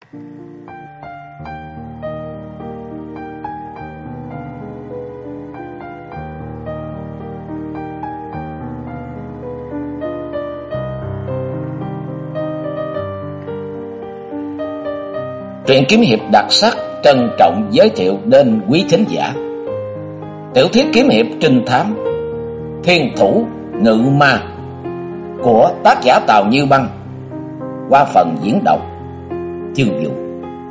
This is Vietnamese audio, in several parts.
Truyện kiếm hiệp đặc sắc trân trọng giới thiệu đến quý thính giả tiểu thuyết kiếm hiệp trinh thám Thiên Thủ Ngự Ma của tác giả Tào Như Băng qua phần diễn đọc Chương Vũ.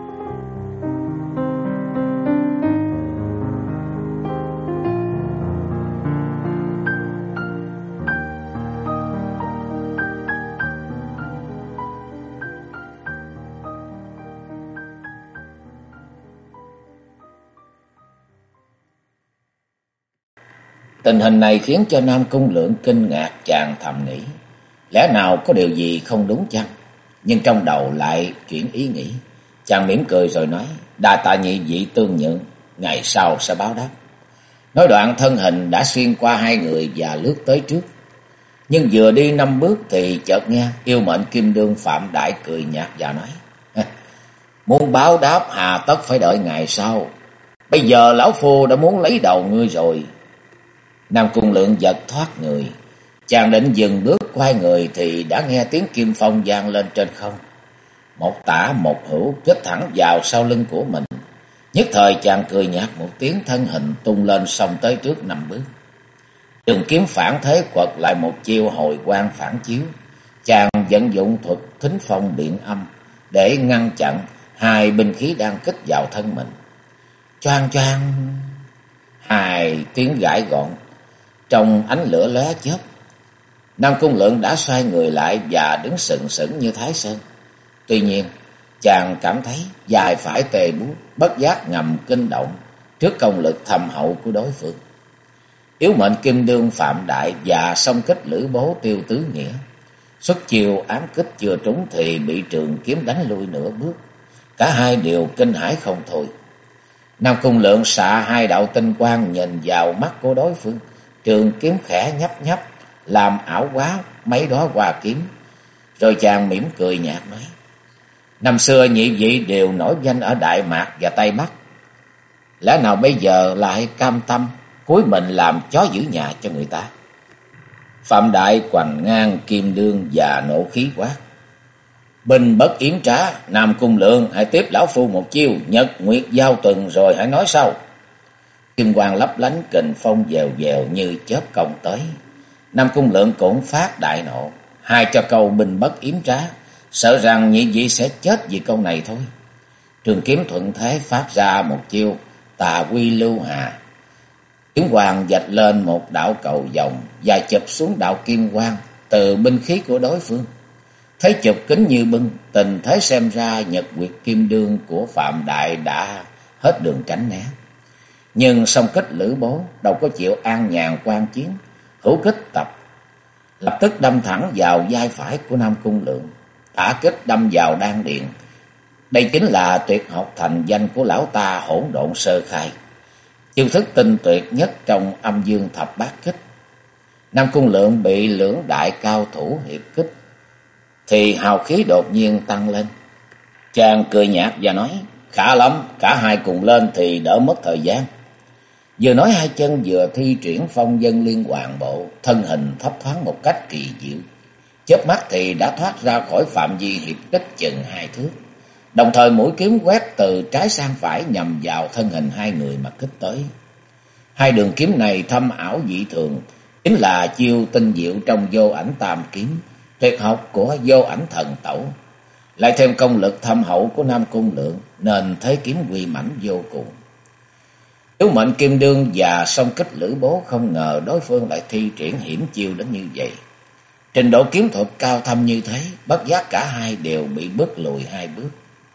Tình hình này khiến cho Nam Cung Lượng kinh ngạc, chàng thầm nghĩ, lẽ nào có điều gì không đúng chăng? Nhưng trong đầu lại chuyển ý nghĩ, chàng mỉm cười rồi nói, đa tạ nhị vị tương nhượng, ngày sau sẽ báo đáp. Nói đoạn thân hình đã xuyên qua hai người và lướt tới trước. Nhưng vừa đi 5 bước thì chợt nghe yêu mệnh kim đương Phạm Đại cười nhạt và nói, muốn báo đáp hà tất phải đợi ngày sau. Bây giờ lão phu đã muốn lấy đầu ngươi rồi. Nam Cung Lượng giật thoát người, chàng định dừng bước quay người thì đã nghe tiếng kim phong vang lên trên không. Một tả một hữu kích thẳng vào sau lưng của mình. Nhất thời chàng cười nhạt một tiếng, thân hình tung lên xông tới trước 5 bước. Trường kiếm phản thế quật lại một chiêu hồi quang phản chiếu. Chàng vận dụng thuật thính phong biện âm để ngăn chặn hai binh khí đang kích vào thân mình. Choang choang, hai tiếng gãi gọn trong ánh lửa lóe chớp. Nam Cung Lượng đã xoay người lại và đứng sừng sững như Thái Sơn. Tuy nhiên chàng cảm thấy dài phải tê buốt, bất giác ngầm kinh động trước công lực thâm hậu của đối phương. Yếu mệnh kim đương Phạm Đại và song kích Lữ Bố Tiêu Tứ Nghĩa xuất chiêu ám kích chưa trúng thì bị trường kiếm đánh lui nửa bước. Cả hai đều kinh hãi không thôi. Nam Cung Lượng xạ hai đạo tinh quang nhìn vào mắt của đối phương. Trường kiếm khẽ nhấp nhấp làm ảo quá mấy đóa hoa kiếm. Rồi chàng mỉm cười nhạt nói, năm xưa nhị vị đều nổi danh ở Đại Mạc và Tây Bắc, lẽ nào bây giờ lại cam tâm cúi mình làm chó giữ nhà cho người ta? Phạm Đại quằn ngang kim đương và nộ khí quát, binh bất yếm trá, Nam Cung Lượng hãy tiếp lão phu một chiêu Nhật Nguyệt Giao Tuần rồi hãy nói sau. Kim quang lấp lánh, kình phong dèo dèo như chớp công tới. Nam Cung Lượng cũng phát đại nộ, hai cho câu binh bất yếm trá, sợ rằng nhị vị sẽ chết vì câu này thôi. Trường kiếm thuận thế phát ra một chiêu Tà Quy Lưu Hà. Kiếm quang vạch lên một đạo cầu vòng và chụp xuống đạo kim quang từ binh khí của đối phương. Thấy chụp kính như bưng, tình thế xem ra Nhật Nguyệt Kim Đương của Phạm Đại đã hết đường tránh né. Nhưng song kích Lữ Bố đâu có chịu an nhàn quan chiến, hữu kích tập lập tức đâm thẳng vào vai phải của Nam Cung Lượng, tả kích đâm vào đan điền. Đây chính là tuyệt học thành danh của lão ta Hỗn Độn Sơ Khai, chiêu thức tinh tuyệt nhất trong Âm Dương Thập Bát Kích. Nam Cung Lượng bị lưỡng đại cao thủ hiệp kích thì hào khí đột nhiên tăng lên. Chàng cười nhạt và nói, khá lắm, cả hai cùng lên thì đỡ mất thời gian. Vừa nói hai chân vừa thi triển phong dân liên hoàn bộ, thân hình thấp thoáng một cách kỳ diệu. Chớp mắt thì đã thoát ra khỏi phạm vi hiệp kích chừng 2 thước. Đồng thời mũi kiếm quét từ trái sang phải nhằm vào thân hình hai người mà kích tới. Hai đường kiếm này thâm ảo dị thường, chính là chiêu tinh diệu trong Vô Ảnh Tam Kiếm, tuyệt học của Vô Ảnh Thần Tẩu. Lại thêm công lực thâm hậu của Nam Cung Lượng nên thế kiếm uy mãnh vô cùng. Yếu mệnh kim đương và song kích Lữ Bố không ngờ đối phương lại thi triển hiểm chiêu đến như vậy. Trình độ kiếm thuật cao thâm như thế, bất giác cả hai đều bị bước lùi 2 bước.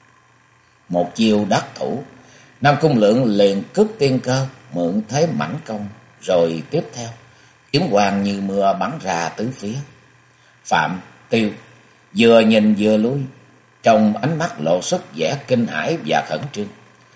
Một chiêu đắc thủ, Nam Cung Lượng liền cướp tiên cơ, mượn thế mãnh công, rồi tiếp theo kiếm quang như mưa bắn ra tứ phía. Phạm Tiêu vừa nhìn vừa lui, trong ánh mắt lộ xuất vẻ kinh hãi và khẩn trương.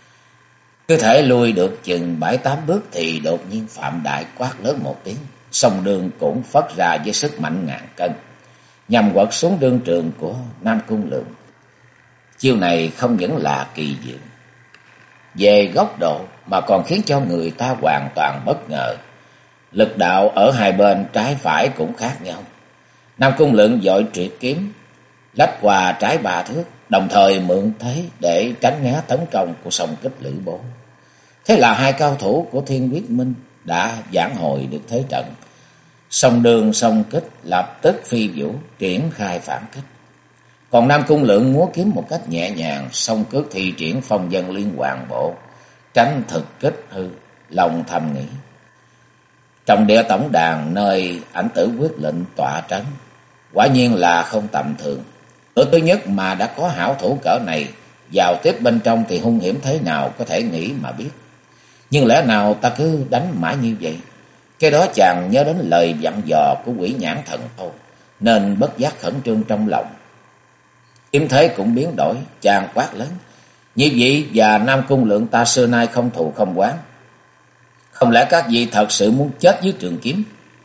Cứ thể lui được chừng 7-8 bước thì đột nhiên Phạm Đại quát lớn một tiếng, song đương cũng phất ra với sức mạnh ngàn cân, nhằm quật xuống đương trường của Nam Cung Lượng. Chiêu này không những là kỳ diệu về góc độ mà còn khiến cho người ta hoàn toàn bất ngờ. Lực đạo ở hai bên trái phải cũng khác nhau. Nam Cung Lượng vội triệt kiếm lách qua trái 3 thước, đồng thời mượn thế để tránh né tấn công của song kích Lữ Bố. Thế là hai cao thủ của Thiên Quyết Minh đã vãn hồi được thế trận. Song Đường song kích lập tức phi vũ triển khai phản kích. Còn Nam Cung Lượng múa kiếm một cách nhẹ nhàng, song cước thi triển phong vân liên hoàn bộ, tránh thực kích hư, lòng thầm nghĩ. Trong địa tổng đàn nơi ảnh tử quyết lệnh tọa trấn, quả nhiên là không tầm thường. Bữa thứ nhất mà đã có hảo thủ cỡ này, vào tiếp bên trong thì hung hiểm thế nào có thể nghĩ mà biết. Nhưng lẽ nào ta cứ đánh mãi như vậy? Cái đó chàng nhớ đến lời dặn dò của Quỷ Nhãn Thần Thâu, nên bất giác khẩn trương trong lòng. Kiếm thế cũng biến đổi, chàng quát lớn. Như vậy và Nam Cung Lượng ta xưa nay không thù không oán. Không lẽ các vị thật sự muốn chết dưới trường kiếm?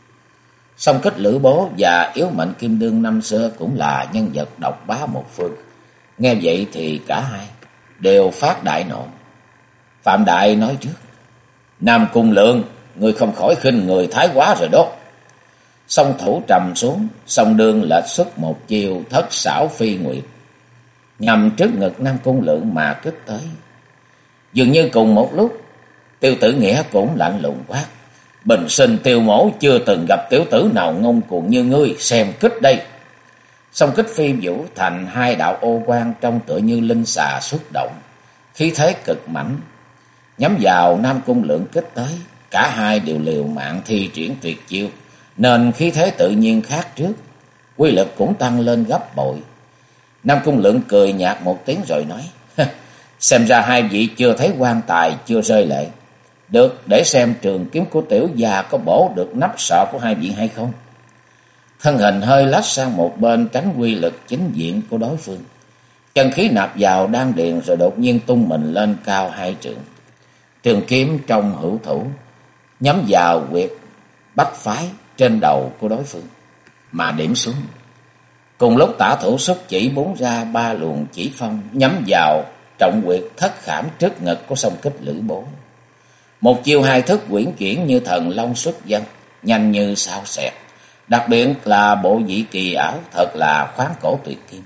Song kích Lữ Bố và Yếu Mệnh Kim Đương năm xưa cũng là nhân vật độc bá một phương. Nghe vậy thì cả hai đều phát đại nộ. Phạm Đại nói trước. Nam Cung Lượng, người không khỏi khinh người thái quá rồi đó. Song thủ trầm xuống, song đương lệch xuất một chiều thất xảo phi nguyệt, nhằm trước ngực Nam Cung Lượng mà kích tới. Dường như cùng một lúc, Tiêu Tử Nghĩa cũng lạnh lùng quát. Bình sinh Tiêu mỗ chưa từng gặp tiểu tử nào ngông cuồng như ngươi, xem kích đây. Song kích phi vũ thành hai đạo ô quang trông tựa như linh xà xuất động, khí thế cực mãnh, nhắm vào Nam Cung Lượng kích tới. Cả hai đều liều mạng thi triển tuyệt chiêu, nên khí thế tự nhiên khác trước, quy lực cũng tăng lên gấp bội. Nam Cung Lượng cười nhạt một tiếng rồi nói. Xem ra hai vị chưa thấy quan tài chưa rơi lệ. Được, để xem trường kiếm của tiểu gia có bổ được nắp sọ của hai vị hay không. Thân hình hơi lách sang một bên tránh quy lực chính diện của đối phương. Chân khí nạp vào đan điền rồi đột nhiên tung mình lên cao 2 trượng. Trường kiếm trong hữu thủ nhắm vào huyệt bách phái trên đầu của đối phương mà điểm xuống. Cùng lúc tả thủ xuất chỉ búng ra 3 luồng chỉ phong nhắm vào trọng huyệt thất khảm trước ngực của song kích Lữ Bố. Một chiêu hai thức quyển chuyển như thần long xuất dân, nhanh như sao xẹt. Đặc biệt là bộ vị kỳ ảo, thật là khoáng cổ tuyệt kim.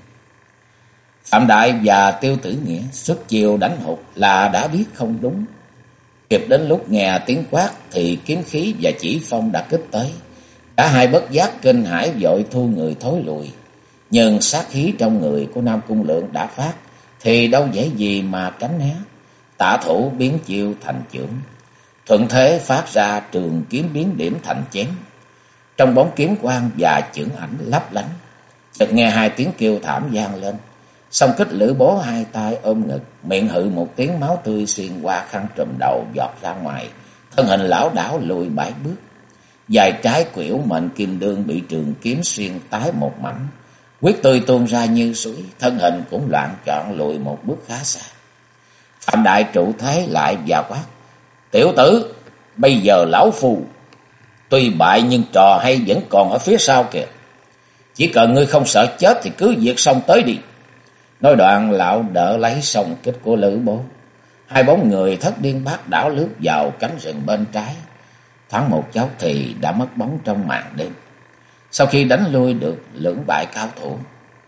Phạm Đại và Tiêu Tử Nghĩa xuất chiêu đánh hụt là đã biết không đúng. Kịp đến lúc nghe tiếng quát thì kiếm khí và chỉ phong đã kích tới. Cả hai bất giác kinh hãi vội thu người thối lùi. Nhưng sát khí trong người của Nam Cung Lượng đã phát, thì đâu dễ gì mà tránh né. Tả thủ biến chiêu thành chưởng, thuận thế phát ra trường kiếm biến điểm thành chém. Trong bóng kiếm quang và chưởng ảnh lấp lánh, chợt nghe 2 tiếng kêu thảm vang lên. Song kích Lữ Bố 2 tay ôm ngực, miệng hự một tiếng, máu tươi xuyên qua khăn trùm đầu giọt ra ngoài, thân hình lảo đảo lùi 7 bước. Dài trái của Yếu Mệnh Kim Đương bị trường kiếm xuyên tái một mảnh, huyết tươi tuôn ra như suối, thân hình cũng loạn trọn lùi một bước khá xa. Phạm Đại trụ thế lại và quát. Tiểu tử, bây giờ lão phu tuy bại nhưng trò hay vẫn còn ở phía sau kìa. Chỉ cần ngươi không sợ chết thì cứ việc xông tới đi. Nói đoạn lão đỡ lấy song kích của Lữ Bố. 2 bóng người thất điên bát đảo lướt vào cánh rừng bên trái. Thoáng một chốc thì đã mất bóng trong màn đêm. Sau khi đánh lui được lưỡng bại cao thủ,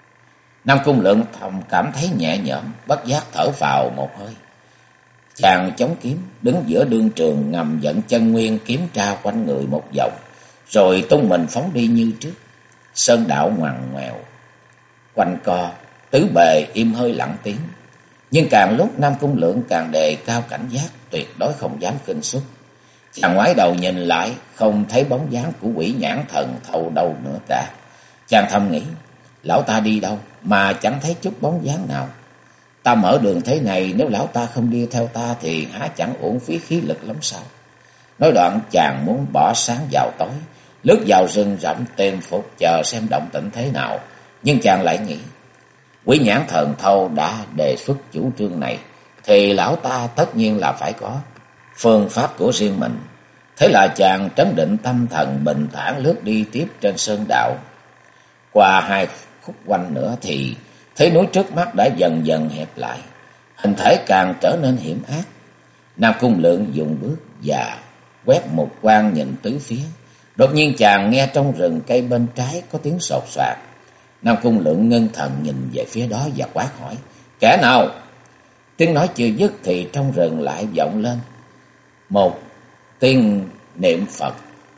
Nam Cung Lượng thầm cảm thấy nhẹ nhõm, bất giác thở phào một hơi. Chàng chống kiếm đứng giữa đương trường, ngầm dẫn chân nguyên kiếm tra quanh người một vòng, rồi tung mình phóng đi như trước. Sơn đạo ngoằn ngoèo quanh co, tứ bề im hơi lặng tiếng. Nhưng càng lúc Nam Cung Lượng càng đề cao cảnh giác, tuyệt đối không dám khinh suất. Chàng ngoái đầu nhìn lại, không thấy bóng dáng của Quỷ Nhãn Thần Thâu đâu nữa cả. Chàng thầm nghĩ, lão ta đi đâu mà chẳng thấy chút bóng dáng nào. Ta mở đường thế này, nếu lão ta không đi theo ta thì há chẳng uổng phí khí lực lắm sao. Nói đoạn chàng muốn bỏ sáng vào tối, lướt vào rừng rậm tìm phục chờ xem động tĩnh thế nào. Nhưng chàng lại nghĩ, Quỷ Nhãn Thần Thâu đã đề xuất chủ trương này, thì lão ta tất nhiên là phải có phương pháp của riêng mình. Thế là chàng trấn định tâm thần, bình thản lướt đi tiếp trên sơn đạo. Qua 2 khúc quanh nữa thì thấy núi trước mắt đã dần dần hẹp lại, hình thể càng trở nên hiểm ác. Nam Cung Lượng dùng bước và quét một quang nhìn tứ phía. Đột nhiên chàng nghe trong rừng cây bên trái có tiếng sột soạt. Nam Cung Lượng ngưng thần nhìn về phía đó và quát hỏi: "Kẻ nào?" Tiếng nói chưa dứt thì trong rừng lại vọng lên một tiếng niệm Phật.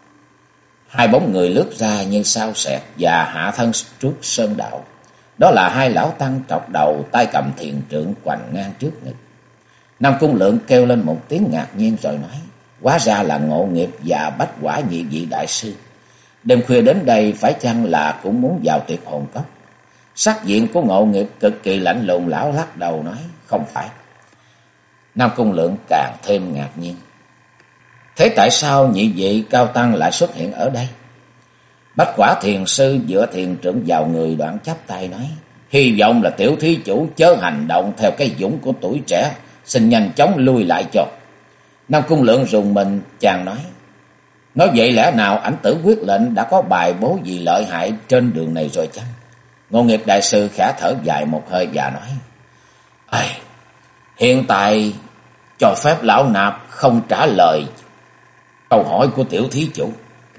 Hai bóng người lướt ra như sao sẹt và hạ thân trước sơn đạo. Đó là hai lão tăng trọc đầu, tay cầm thiền trượng quành ngang trước ngực. Nam Cung Lượng kêu lên một tiếng ngạc nhiên rồi nói: "Hóa ra là Ngộ Nghiệp và Bách Quả nhị vị đại sư. Đêm khuya đến đây phải chăng là cũng muốn vào Tuyệt Hồn Cốc?" Sắc diện của Ngộ Nghiệp cực kỳ lạnh lùng, lão lắc đầu nói: "Không phải." Nam Cung Lượng càng thêm ngạc nhiên: "Thế tại sao nhị vị cao tăng lại xuất hiện ở đây?" Bách Quả thiền sư dựa thiền trượng vào người, đoạn chắp tay nói: "Hy vọng là tiểu thí chủ chớ hành động theo cái dũng của tuổi trẻ, xin nhanh chóng lui lại cho." Nam Cung Lượng rùng mình, chàng nói vậy lẽ nào ảnh Tử Quyết Lệnh đã có bài bố gì lợi hại trên đường này rồi chăng? Ngộ Nghiệp đại sư khẽ thở dài một hơi và nói: "Hiện tại cho phép lão nạp không trả lời câu hỏi của tiểu thí chủ."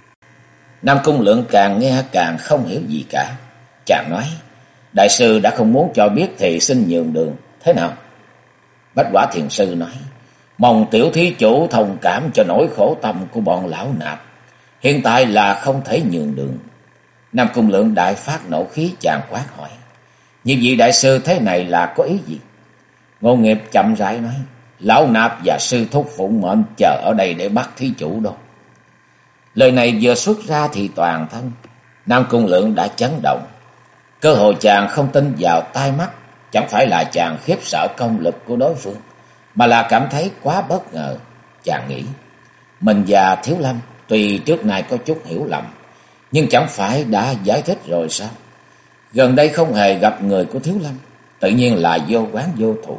Nam Cung Lượng càng nghe càng không hiểu gì cả. Chàng nói: "Đại sư đã không muốn cho biết thì xin nhường đường, thế nào?" Bách Quả thiền sư nói: "Mong tiểu thí chủ thông cảm cho nỗi khổ tâm của bọn lão nạp. Hiện tại là không thể nhường đường." Nam Cung Lượng đại phát nộ khí, chàng quát hỏi: "Như vị đại sư thế này là có ý gì?" Ngộ Nghiệp chậm rãi nói: "Lão nạp và sư thúc phụng mệnh chờ ở đây để bắt thí chủ đâu." Lời này vừa xuất ra thì toàn thân Nam Cung Lượng đã chấn động. Cơ hội chàng không tin vào tai mắt. Chẳng phải là chàng khiếp sợ công lực của đối phương, mà là cảm thấy quá bất ngờ. Chàng nghĩ mình và Thiếu Lâm tuy trước nay có chút hiểu lầm, nhưng chẳng phải đã giải thích rồi sao? Gần đây không hề gặp người của Thiếu Lâm, tự nhiên là vô oán vô thù.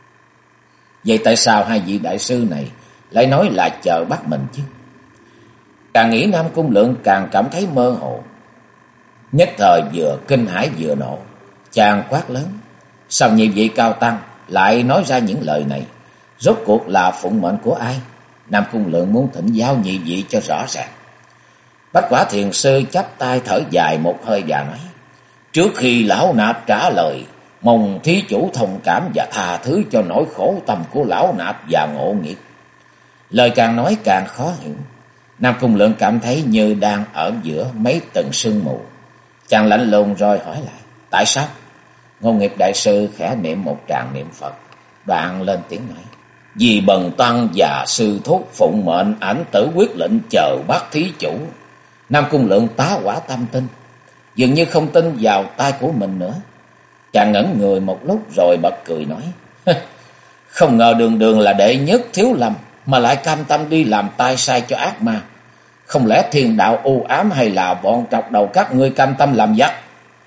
Vậy tại sao hai vị đại sư này lại nói là chờ bắt mình chứ? Càng nghĩ Nam Cung Lượng càng cảm thấy mơ hồ. Nhất thời vừa kinh hãi vừa nộ, chàng quát lớn: "Sao nhị vị cao tăng lại nói ra những lời này? Rốt cuộc là phụng mệnh của ai? Nam Cung Lượng muốn thỉnh giáo nhị vị cho rõ ràng." Bách Quả thiền sư chắp tay thở dài một hơi và nói: "Trước khi lão nạp trả lời, mong thí chủ thông cảm và tha thứ cho nỗi khổ tâm của lão nạp và Ngộ Nghiệp." Lời càng nói càng khó hiểu. Nam Cung Lượng cảm thấy như đang ở giữa mấy tầng sương mù. Chàng lạnh lùng rồi hỏi lại: "Tại sao?" Ngộ Nghiệp đại sư khẽ niệm một tràng niệm Phật, đoạn lên tiếng nói: "Vì bần tăng và sư thúc phụng mệnh ảnh Tử Quyết Lệnh chờ bắt thí chủ." Nam Cung Lượng tá hỏa tâm tin, dường như không tin vào tai của mình nữa. Chàng ngẩn người một lúc rồi bật cười nói: "Không ngờ đường đường là đệ nhất Thiếu Lâm mà lại cam tâm đi làm tay sai cho ác ma. Không lẽ thiên đạo u ám, hay là bọn trọc đầu các ngươi cam tâm làm giặc?"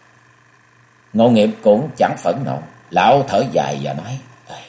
Ngộ Nghiệp cũng chẳng phẫn nộ, lão thở dài và nói: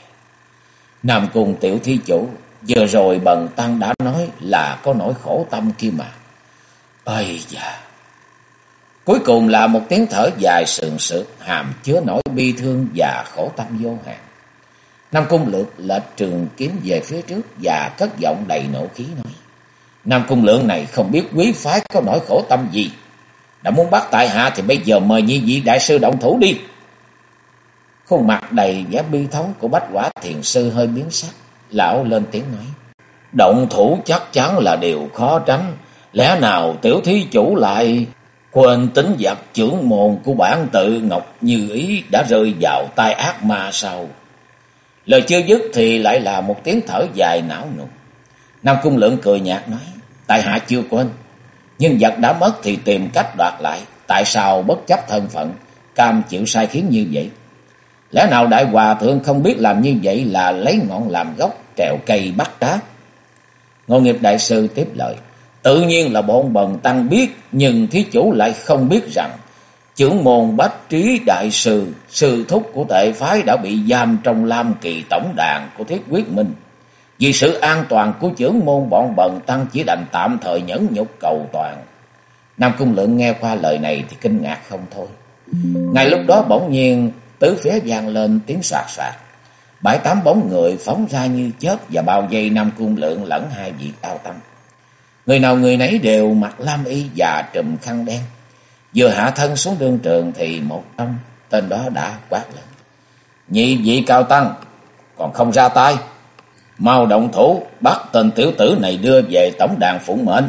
"Nam Cung tiểu thí chủ, vừa rồi bần tăng đã nói là có nỗi khổ tâm kia mà." Ây da! Cuối cùng là một tiếng thở dài sườn sượt, hàm chứa nỗi bi thương và khổ tâm vô hạn. Nam Cung Lượng lệch trường kiếm về phía trước và cất giọng đầy nộ khí nói: "Nam Cung Lượng này không biết quý phái có nỗi khổ tâm gì. Đã muốn bắt tại hạ thì bây giờ mời nhị vị đại sư động thủ đi." Khuôn mặt đầy vẻ bi thống của Bách Quả thiền sư hơi biến sắc. Lão lên tiếng nói: "Động thủ chắc chắn là điều khó tránh. Lẽ nào tiểu thí chủ lại quên tính vật trưởng môn của bản tự Ngọc Như Ý đã rơi vào tay ác ma sao?" Lời chưa dứt thì lại là một tiếng thở dài não nùng. Nam Cung Lượng cười nhạt nói: "Tại hạ chưa quên, nhưng vật đã mất thì tìm cách đoạt lại. Tại sao bất chấp thân phận cam chịu sai khiến như vậy? Lẽ nào đại hòa thượng không biết làm như vậy là lấy ngọn làm gốc, trèo cây bắt cá?" Ngộ Nghiệp đại sư tiếp lời: "Tự nhiên là bọn bần tăng biết, nhưng thí chủ lại không biết rằng trưởng môn Bách Trí đại sư, sư thúc của tệ phái đã bị giam trong Lam Kỳ tổng đàn của Thiết Quyết Minh. Vì sự an toàn của trưởng môn, bọn bần tăng chỉ đành tạm thời nhẫn nhục cầu toàn." Nam Cung Lượng nghe qua lời này thì kinh ngạc không thôi. Ngay lúc đó bỗng nhiên tứ phía vang lên tiếng soạt soạt. 7-8 bóng người phóng ra như chớp và bao vây Nam Cung Lượng lẫn hai vị cao tăng. Người nào người nấy đều mặc lam y và trùm khăn đen. Vừa hạ thân xuống đương trường thì một trong tên đó đã quát lên: "Nhị vị cao tăng, còn không ra tay, mau động thủ bắt tên tiểu tử này đưa về tổng đàn phụng mệnh."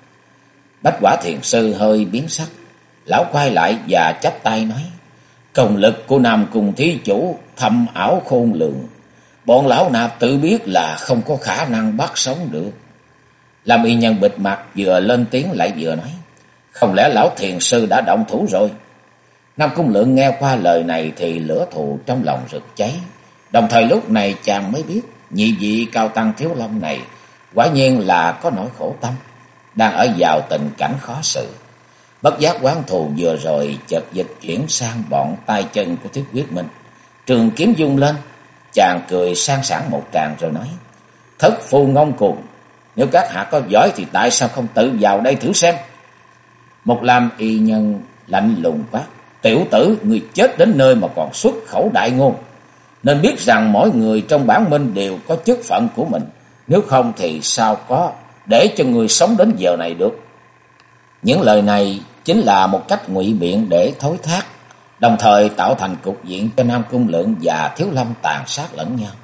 Bách Quả Thiền Sư hơi biến sắc, lão quay lại và chắp tay nói: "Công lực của Nam Cung thí chủ thâm ảo khôn lường, bọn lão nạp tự biết là không có khả năng bắt sống được." Lam y nhân bịt mặt vừa lên tiếng lại vừa nói: "Không lẽ lão thiền sư đã động thủ rồi?" Nam Cung Lượng nghe qua lời này thì lửa thù trong lòng rực cháy. Đồng thời lúc này chàng mới biết nhị vị cao tăng Thiếu Lâm này quả nhiên là có nỗi khổ tâm, đang ở vào tình cảnh khó xử. Bất giác oán thù vừa rồi chợt dịch chuyển sang bọn tay chân của Thiết Quyết Minh. Trường kiếm vung lên, chàng cười sang sảng một tràng rồi nói: "Thất phu ngông cuồng, nếu các hạ có giỏi thì tại sao không tự vào đây thử xem?" Một lam y nhân lạnh lùng quát: "Tiểu tử, người chết đến nơi mà còn xuất khẩu đại ngôn, nên biết rằng mỗi người trong bản minh đều có chức phận của mình, nếu không thì sao có để cho người sống đến giờ này được." Những lời này chính là một cách ngụy biện để thối thác, đồng thời tạo thành cục diện cho Nam Cung Lượng và Thiếu Lâm tàn sát lẫn nhau.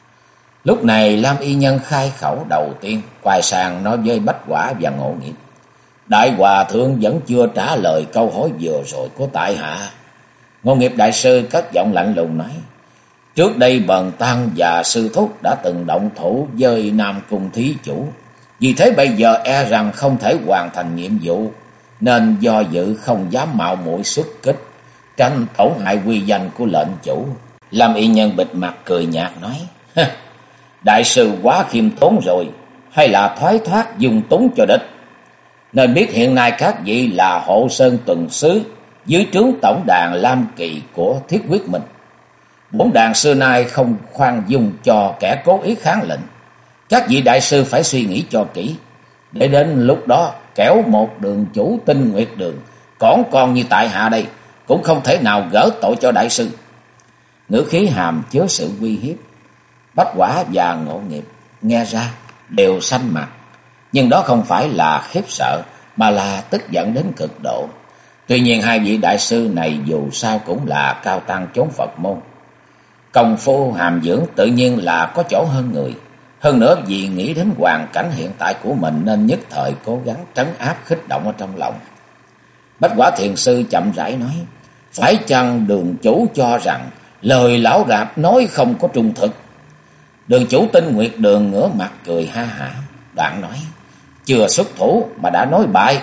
Lúc này lam y nhân khai khẩu đầu tiên, quay sang nói với Bách Quả và Ngộ Nghiệp: "Đại hòa thượng vẫn chưa trả lời câu hỏi vừa rồi của tại hạ." Ngộ Nghiệp đại sư cất giọng lạnh lùng nói: "Trước đây Bần tăng và sư thúc đã từng động thủ với Nam Cung thí chủ, vì thế bây giờ e rằng không thể hoàn thành nhiệm vụ, nên do dự không dám mạo muội xuất kích, tránh tổn hại uy danh của lệnh chủ." Lam y nhân bịt mặt cười nhạt nói: "Đại sư quá khiêm tốn rồi, hay là thoái thoát dung túng cho địch? Nên biết hiện nay các vị là hộ sơn tuần sứ dưới trướng tổng đàn Lam Kỳ của Thiết Quyết Minh. Bổn đàn xưa nay không khoan dung cho kẻ cố ý kháng lệnh. Các vị đại sư phải suy nghĩ cho kỹ, để đến lúc đó kẻo một đường chủ Tinh Nguyệt Đường còn như tại hạ đây cũng không thể nào gỡ tội cho đại sư." Ngữ khí hàm chứa sự uy hiếp. Bách Quả và Ngộ Nghiệp nghe ra đều xanh mặt, nhưng đó không phải là khiếp sợ mà là tức giận đến cực độ. Tuy nhiên hai vị đại sư này dù sao cũng là cao tăng chốn Phật môn, công phu hàm dưỡng tự nhiên là có chỗ hơn người. Hơn nữa vì nghĩ đến hoàn cảnh hiện tại của mình nên nhất thời cố gắng trấn áp khích động ở trong lòng. Bách Quả Thiền Sư chậm rãi nói: "Phải chăng đường chủ cho rằng lời lão rạp nói không có trung thực?" Đường chủ Tinh Nguyệt Đường ngửa mặt cười ha hả, đoạn nói: "Chưa xuất thủ mà đã nói bại.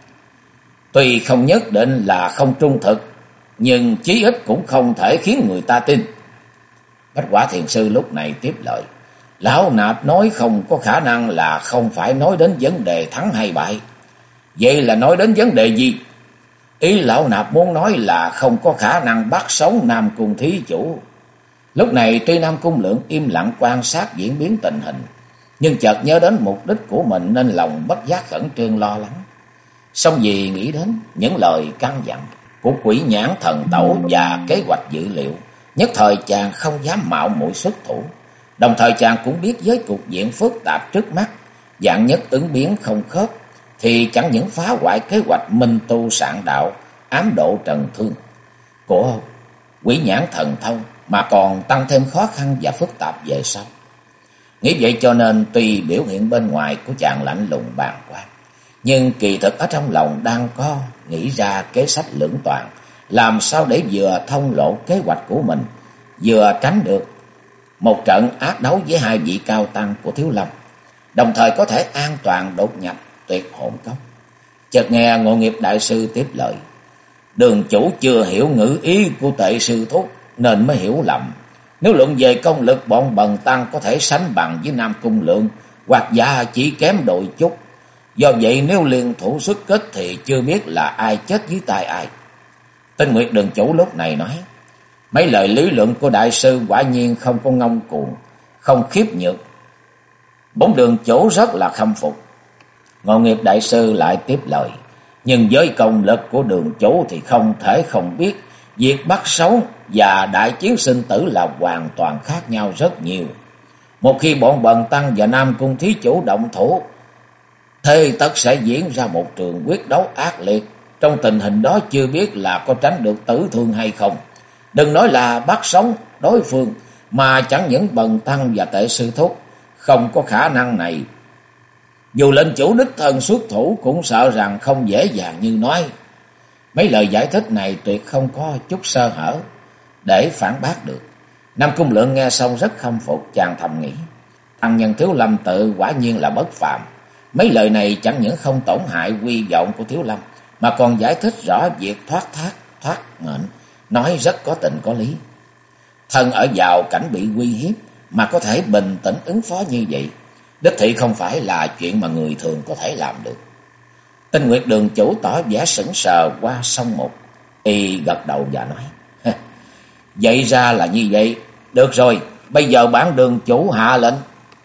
Tuy không nhất định là không trung thực, nhưng chí ít cũng không thể khiến người ta tin." Bách Quả Thiền Sư lúc này tiếp lời: "Lão nạp nói không có khả năng là không phải nói đến vấn đề thắng hay bại. Vậy là nói đến vấn đề gì?" Ý lão nạp muốn nói là không có khả năng bắt sống Nam Cung thí chủ. Lúc này tuy Nam Cung Lượng im lặng quan sát diễn biến tình hình, nhưng chợt nhớ đến mục đích của mình nên lòng bất giác khẩn trương lo lắng. Song vì nghĩ đến những lời căn dặn của Quỷ Nhãn Thần Tẩu và kế hoạch dữ liệu, nhất thời chàng không dám mạo muội xuất thủ. Đồng thời chàng cũng biết với cục diện phức tạp trước mắt, vạn nhất ứng biến không khớp thì chẳng những phá hoại kế hoạch minh tu sạn đạo, ám độ trần thương của Quỷ Nhãn Thần Thông, mà còn tăng thêm khó khăn và phức tạp về sau. Nghĩ vậy cho nên tuy biểu hiện bên ngoài của chàng lạnh lùng bàng quan, nhưng kỳ thực ở trong lòng đang có nghĩ ra kế sách lưỡng toàn, làm sao để vừa thông lộ kế hoạch của mình, vừa tránh được một trận ác đấu với hai vị cao tăng của Thiếu Lâm, đồng thời có thể an toàn đột nhập Tuyệt Hồn Cốc. Chợt nghe Ngộ Nghiệp đại sư tiếp lời: "Đường chủ chưa hiểu ngữ ý của Tệ sư thúc nên mới hiểu lầm. Nếu luận về công lực, bọn Bần tăng có thể sánh bằng với Nam Cung Lượng, hoặc giả chỉ kém đôi chút. Do vậy nếu liên thủ xuất kích thì chưa biết là ai chết dưới tay ai." Tinh Nguyệt Đường chủ lúc này nói: "Mấy lời lý luận của đại sư quả nhiên không có ngông cuồng, không khiếp nhược. Bổn đường chủ rất là khâm phục." Ngộ Nghiệp đại sư lại tiếp lời: "Nhưng với công lực của đường chủ thì không thể không biết việc bắt sống và đại chiến sinh tử là hoàn toàn khác nhau rất nhiều. Một khi bọn Bần Tăng và Nam Cung thí chủ động thủ, thế tất sẽ diễn ra một trường quyết đấu ác liệt. Trong tình hình đó chưa biết là có tránh được tử thương hay không. Đừng nói là bắt sống đối phương, mà chẳng những Bần Tăng và Tệ sư thúc không có khả năng này. Dù lệnh chủ đích thân xuất thủ cũng sợ rằng không dễ dàng như nói. Mấy lời giải thích này tuyệt không có chút sơ hở để phản bác được. Nam Cung Lượng nghe xong rất khâm phục, chàng thầm nghĩ. Tăng nhân Thiếu Lâm tự quả nhiên là bất phàm. Mấy lời này chẳng những không tổn hại uy vọng của Thiếu Lâm, mà còn giải thích rõ việc thoát mệnh, nói rất có tình có lý. Thân ở vào cảnh bị uy hiếp mà có thể bình tĩnh ứng phó như vậy, đích thị không phải là chuyện mà người thường có thể làm được. Tinh Nguyệt Đường chủ tỏ vẻ sững sờ qua song một, y gật đầu và nói: Vậy ra là như vậy. Được rồi, bây giờ bản đường chủ hạ lệnh,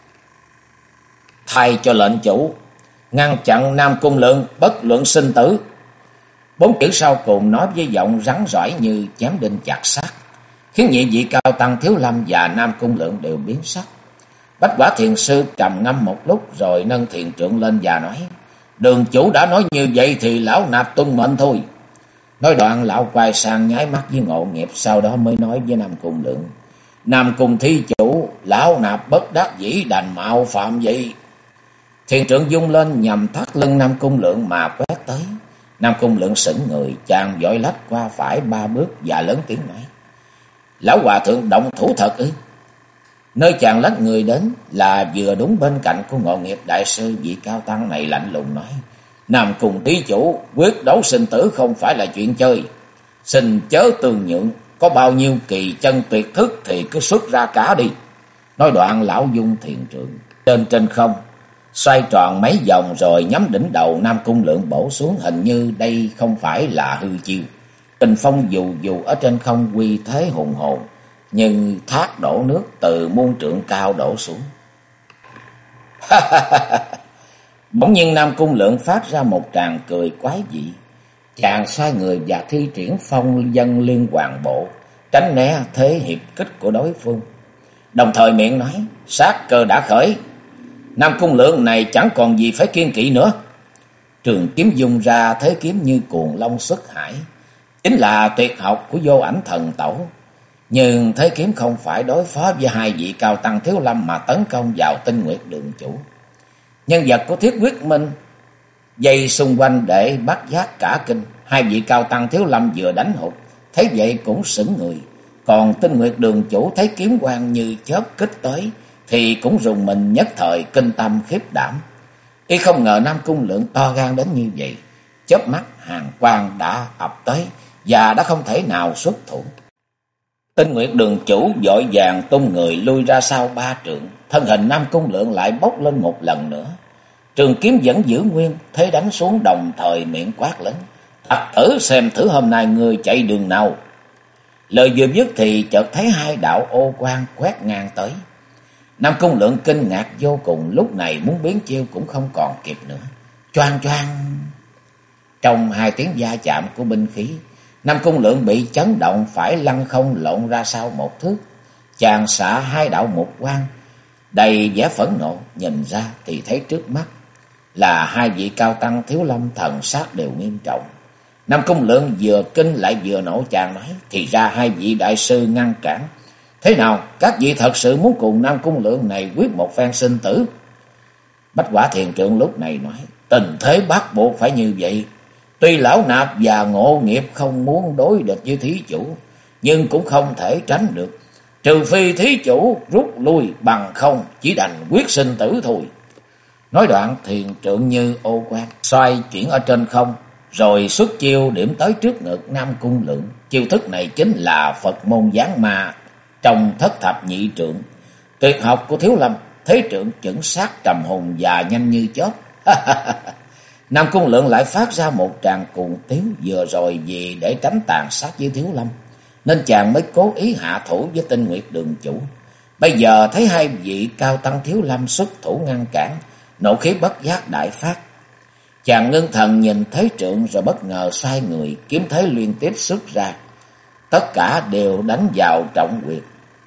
thay cho lệnh chủ ngăn chặn Nam Cung Lượng bất luận sinh tử. 4 chữ sau cùng nói với giọng rắn rỏi như chém đinh chặt sắt, khiến nhị vị cao tăng Thiếu Lâm và Nam Cung Lượng đều biến sắc. Bách Quả Thiền sư trầm ngâm một lúc rồi nâng thiền trượng lên và nói: Đường chủ đã nói như vậy thì lão nạp tuân mệnh thôi. Nói đoạn lão quay sang nháy mắt với Ngộ Nghiệp, sau đó mới nói với Nam Cung Lượng: Nam Cung thí chủ, lão nạp bất đắc dĩ đành mạo phạm vậy. Thiền trượng dung lên nhằm thắt lưng Nam Cung Lượng mà quét tới. Nam Cung Lượng sững người, chàng vội lách qua phải 3 bước và lớn tiếng nói: Lão hòa thượng động thủ thật ư? Nơi chàng lách người đến là vừa đúng bên cạnh của Ngộ Nghiệp đại sư. Vị cao tăng này lạnh lùng nói: Nam Cung thí chủ, quyết đấu sinh tử không phải là chuyện chơi, xin chớ tương nhượng, có bao nhiêu kỳ chân tuyệt thức thì cứ xuất ra cả đi. Nói đoạn lão dung thiền trượng trên không, xoay tròn mấy vòng rồi nhắm đỉnh đầu Nam Cung Lượng bổ xuống. Hình như đây không phải là hư chiêu. Kình phong dù ở trên không quy thế hùng hồn, nhưng thác đổ nước từ muôn trượng cao đổ xuống. Bỗng nhiên Nam Cung Lượng phát ra một tràng cười quái dị. Chàng xoay người và thi triển phong dân liên hoàn bộ, tránh né thế hiệp kích của đối phương, đồng thời miệng nói: Sát cơ đã khởi, Nam Cung Lượng này chẳng còn gì phải kiêng kỵ nữa. Trường kiếm dùng ra thế kiếm như cuồng long xuất hải, chính là tuyệt học của Vô Ảnh Thần Tẩu. Nhưng thế kiếm không phải đối phó với 2 vị cao tăng Thiếu Lâm mà tấn công vào Tinh Nguyệt Đường chủ. Nhân vật của Thiết Quyết Minh dây xung quanh để bắt giác cả kinh. 2 vị cao tăng Thiếu Lâm vừa đánh hụt, thấy vậy cũng sững người. Còn Tinh Nguyệt Đường chủ thấy kiếm quang như chớp kích tới thì cũng rùng mình, nhất thời kinh tâm khiếp đảm. Y không ngờ Nam Cung Lượng to gan đến như vậy. Chớp mắt hàn quang đã ập tới và đã không thể nào xuất thủ. Tinh Nguyệt Đường chủ vội vàng tung người lui ra sau 3 trượng. Thân hình Nam Cung Lượng lại bốc lên một lần nữa. Trường kiếm vẫn giữ nguyên, thế đánh xuống, đồng thời miệng quát lớn: Thật thử xem thử hôm nay ngươi chạy đường nào. Lời vừa dứt thì chợt thấy 2 đạo ô quang quét ngang tới. Nam Cung Lượng kinh ngạc vô cùng, lúc này muốn biến chiêu cũng không còn kịp nữa. Choang choang. Trong 2 tiếng va chạm của binh khí, Nam Cung Lượng bị chấn động phải lăn không lộn ra sau 1 thước. Chàng xạ 2 đạo mục quang, đầy vẻ phẫn nộ, nhìn ra thì thấy trước mắt là 2 vị cao tăng Thiếu Lâm, thần sắc đều nghiêm trọng. Nam Cung Lượng vừa kinh lại vừa nộ, chàng nói: Thì ra 2 vị đại sư ngăn cản. Thế nào, các vị thật sự muốn cùng Nam Cung Lượng này quyết một phen sinh tử? Bách Quả Thiền trượng lúc này nói: Tình thế bắt buộc phải như vậy. Tuy lão nạp và Ngộ Nghiệp không muốn đối địch với thí chủ, nhưng cũng không thể tránh được. Trừ phi thí chủ rút lui, bằng không chỉ đành quyết sinh tử thôi. Nói đoạn thiền trượng như ô quang xoay chuyển ở trên không, rồi xuất chiêu điểm tới trước ngực Nam Cung Lượng. Chiêu thức này chính là Phật môn giáng ma trong Thất Thập Nhị Trượng, tuyệt học của Thiếu Lâm. Thế trượng chuẩn xác trầm hùng và nhanh như chớp. Nam Cung Lượng lại phát ra một tràng cuồng tiếu. Vừa rồi vì để tránh tàn sát với Thiếu Lâm nên chàng mới cố ý hạ thủ với Tinh Nguyệt Đường chủ. Bây giờ thấy 2 vị cao tăng Thiếu Lâm xuất thủ ngăn cản, nộ khí bất giác đại phát. Chàng ngưng thần nhìn thế trượng rồi bất ngờ xoay người, kiếm thế liên tiếp xuất ra. tất cả đều đánh vào trọng huyệt.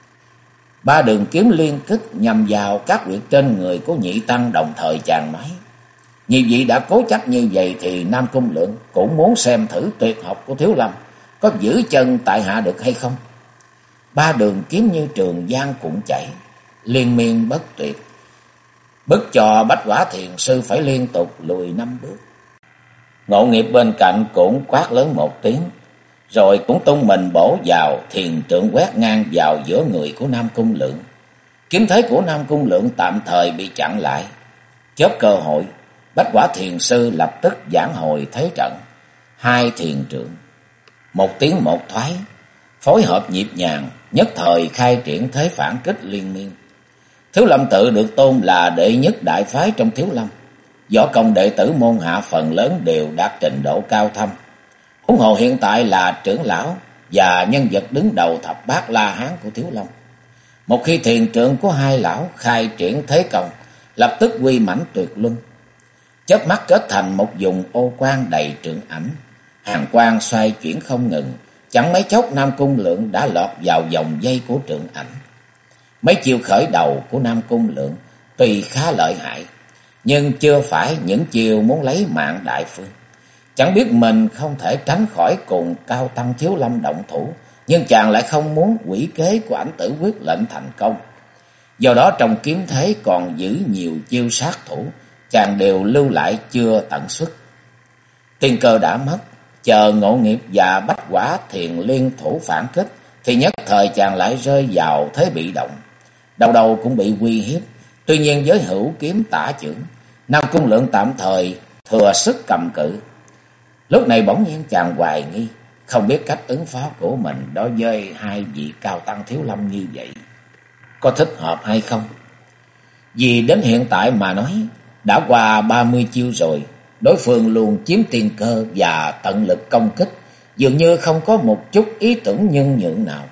Ba đường kiếm liên kích nhằm vào các huyệt trên người của nhị tăng, đồng thời chàng nói: nhiều vị đã cố chấp như vậy thì Nam Cung Lượng cũng muốn xem thử tuyệt học của Thiếu Lâm có giữ chân tại hạ được hay không. Ba đường kiếm như trường giang cuộn chảy, liên miên bất tuyệt, bức cho Bách Quả Thiền Sư phải liên tục lùi 5 bước. Ngộ Nghiệp bên cạnh cũng quát lớn một tiếng, rồi cũng tung mình bổ vào, thiền trượng quét ngang vào giữa người của Nam Cung Lượng. Kiếm thế của Nam Cung Lượng tạm thời bị chặn lại. Chớp cơ hội, Bách Quả Thiền Sư lập tức giảng hồi thế trận. Hai thiền trượng, một tiếng một thoái, phối hợp nhịp nhàng, nhất thời khai triển thế phản kích liên miên. Thiếu Lâm tự được tôn là đệ nhất đại phái trong Thiếu Lâm. Võ công đệ tử môn hạ phần lớn đều đạt trình độ cao thâm. Huống hồ hiện tại là trưởng lão và nhân vật đứng đầu thập bát La Hán của Thiếu Lâm. Một khi thiền trượng của hai lão khai triển thế công, lập tức uy mãnh tuyệt luân. Chớp mắt kết thành một vùng ô quang đầy trượng ảnh, hàn quang xoay chuyển không ngừng. Chẳng mấy chốc Nam Cung Lượng đã lọt vào vòng dây của trượng ảnh. Mấy chiêu khởi đầu của Nam Cung Lượng tuy khá lợi hại, nhưng chưa phải những chiêu muốn lấy mạng đại phương. Chẳng biết mình không thể tránh khỏi cùng cao tăng Thiếu Lâm động thủ, nhưng chàng lại không muốn quỷ kế của Ảnh Tử Quyết lệnh thành công. Do đó trong kiếm thế còn giữ nhiều chiêu sát thủ, chàng đều lưu lại chưa tận xuất. Tiên cơ đã mất, chờ Ngộ Nghiệp và Bách Quả Thiền liên thủ phản kích, thì nhất thời chàng lại rơi vào thế bị động. Đầu đầu cũng bị uy hiếp. Tuy nhiên với hữu kiếm tả chưởng, Nam Cung Lượng tạm thời thừa sức cầm cự. Lúc này bỗng nhiên chàng hoài nghi, không biết cách ứng phó của mình đối với hai vị cao tăng Thiếu Lâm như vậy có thích hợp hay không. Vì đến hiện tại mà nói, đã qua 30 chiêu rồi, đối phương luôn chiếm tiên cơ và tận lực công kích, dường như không có một chút ý tưởng nhân nhượng nào.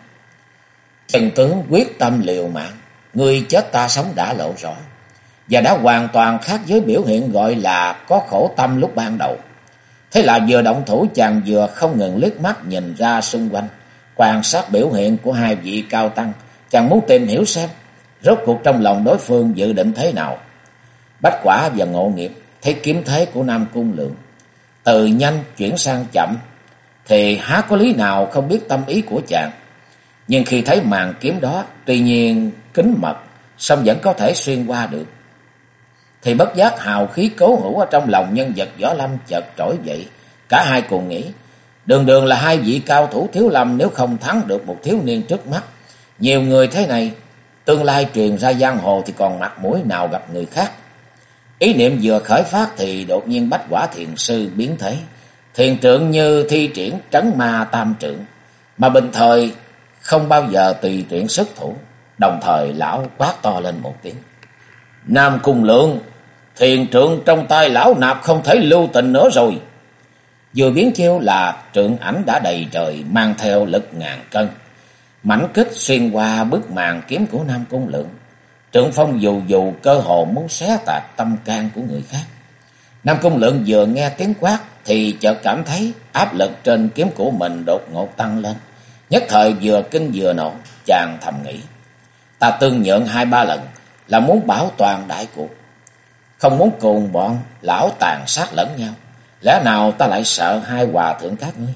Trần tướng quyết tâm liều mạng, người chết ta sống đã lộ rõ, và đã hoàn toàn khác với biểu hiện gọi là có khổ tâm lúc ban đầu. Thế là vừa động thủ chàng vừa không ngừng liếc mắt nhìn ra xung quanh, quan sát biểu hiện của hai vị cao tăng. Chàng muốn tìm hiểu xem rốt cuộc trong lòng đối phương dự định thế nào. Bách Quả và Ngộ Nghiệp thấy kiếm thế của Nam Cung Lượng từ nhanh chuyển sang chậm, thì há có lý nào không biết tâm ý của chàng. Nhưng khi thấy màn kiếm đó tuy nhiên kín mật, song vẫn có thể xuyên qua được, thì bất giác hào khí cố hữu ở trong lòng nhân vật Võ Lâm chợt trỗi dậy. Cả hai cùng nghĩ, đường đường là hai vị cao thủ Thiếu Lâm, nếu không thắng được một thiếu niên trước mắt, nhiều người thế này, tương lai truyền ra giang hồ thì còn mặt mũi nào gặp người khác. Ý niệm vừa khởi phát thì đột nhiên Bách Quả Thiền Sư biến thế. Thiền trượng như thi triển trấn ma tam trượng, mà bình thời không bao giờ tùy tiện xuất thủ. Đồng thời lão quát to lên một tiếng: Nam Cung Lượng, thiền trượng trong tay lão nạp không thể lưu tình nữa rồi. Vừa biến chiêu là trượng ảnh đã đầy trời, mang theo lực ngàn cân, mãnh kích xuyên qua bức màn kiếm của Nam Cung Lượng. Trượng phong dù dù cơ hồ muốn xé tạc tâm can của người khác. Nam Cung Lượng vừa nghe tiếng quát thì chợt cảm thấy áp lực trên kiếm của mình đột ngột tăng lên. Nhất thời vừa kinh vừa nộ, chàng thầm nghĩ, ta tương nhượng 2-3 lần là muốn bảo toàn đại cuộc, không muốn cùng bọn lão tàn sát lẫn nhau. Lẽ nào ta lại sợ hai hòa thượng các ngươi?